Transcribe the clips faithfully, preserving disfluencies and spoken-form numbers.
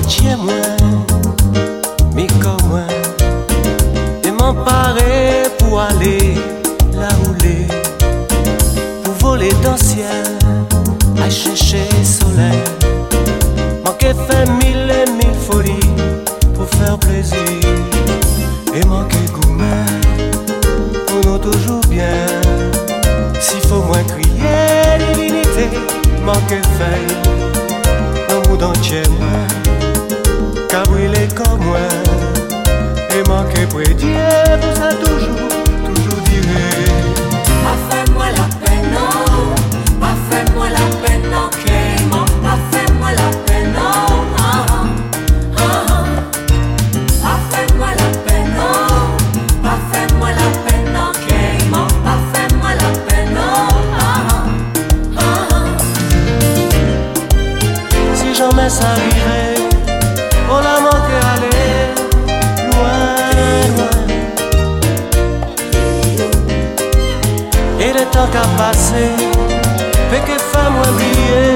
chez moi, mais comme moi, et m'emparer pour aller là où les, pour voler dans le ciel, à chercher soleil. Manquer fait mille et mille folies pour faire plaisir, et manquer gourmet pour nous toujours bien. S'il faut moins crier divinité, manquer fait dans mon entier moi, qu'à brûler comme moi, et manquer près Dieu pour ça toujours, toujours dirait. Pas fais-moi la peine, non, pas fais-moi la peine, non, Clément, pas fais-moi la peine, non, ah, ah, ah. Pas fais-moi la peine, non, pas fais-moi la peine, non, Clément, pas fais-moi la peine, non, ah, ah, ah. Si jamais ça arrivait, on a manqué aller loin, loin. Et le temps qu'a passé, fait que femme oublier.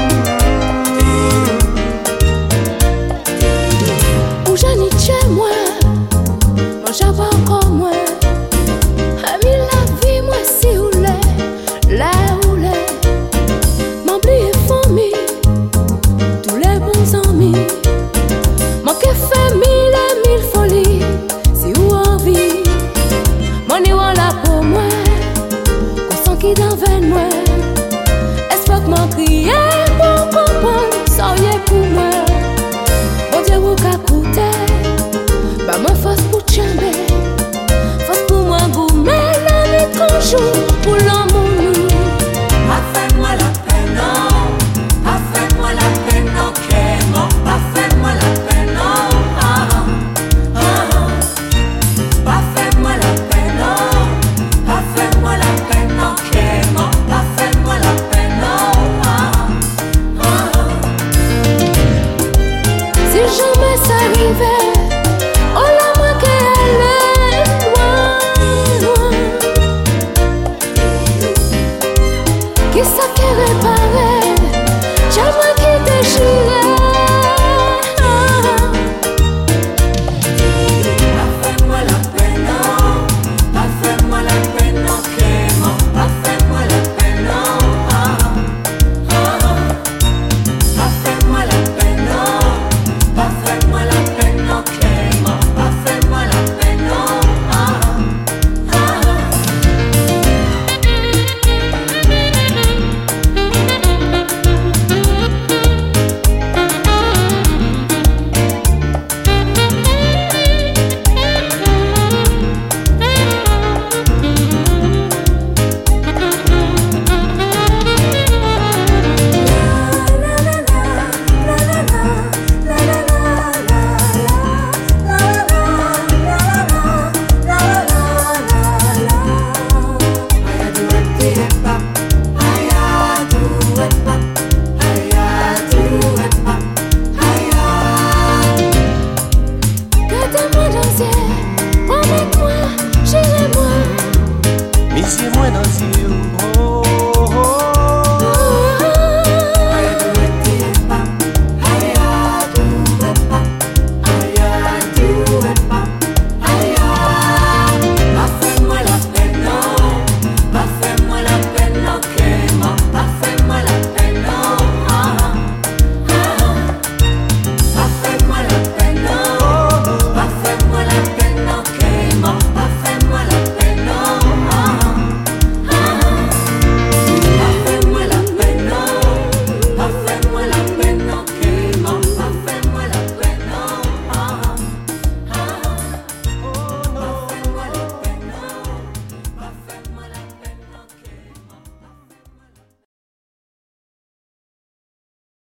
Où j'en ai chez moi, moi j'avais encore moins. Ami la vie, moi si ou l'est, là où l'est. M'oublier famille, tous les bons amis. Manquer fait mille et mille folies, si ou envie. Mon niveau là pour moi, qu'on sent qui dans veine moi. Espère que m'en crier pour comprendre, ça y est pour moi. Bon Dieu vous qu'a coûté, bah moi force pour chamber, force pour moi gourmet la nuit qu'on joue pour l'amour nous. Pas fais-moi la peine, non, pas fais-moi la peine, non, Clément, pas fais-moi la peine, non, ah, ah, ah. Pas fais-moi la peine, non, pas fais-moi la peine, non, Clément, pas fais-moi la peine, non, ah, ah, ah. Si jamais ça arrivait,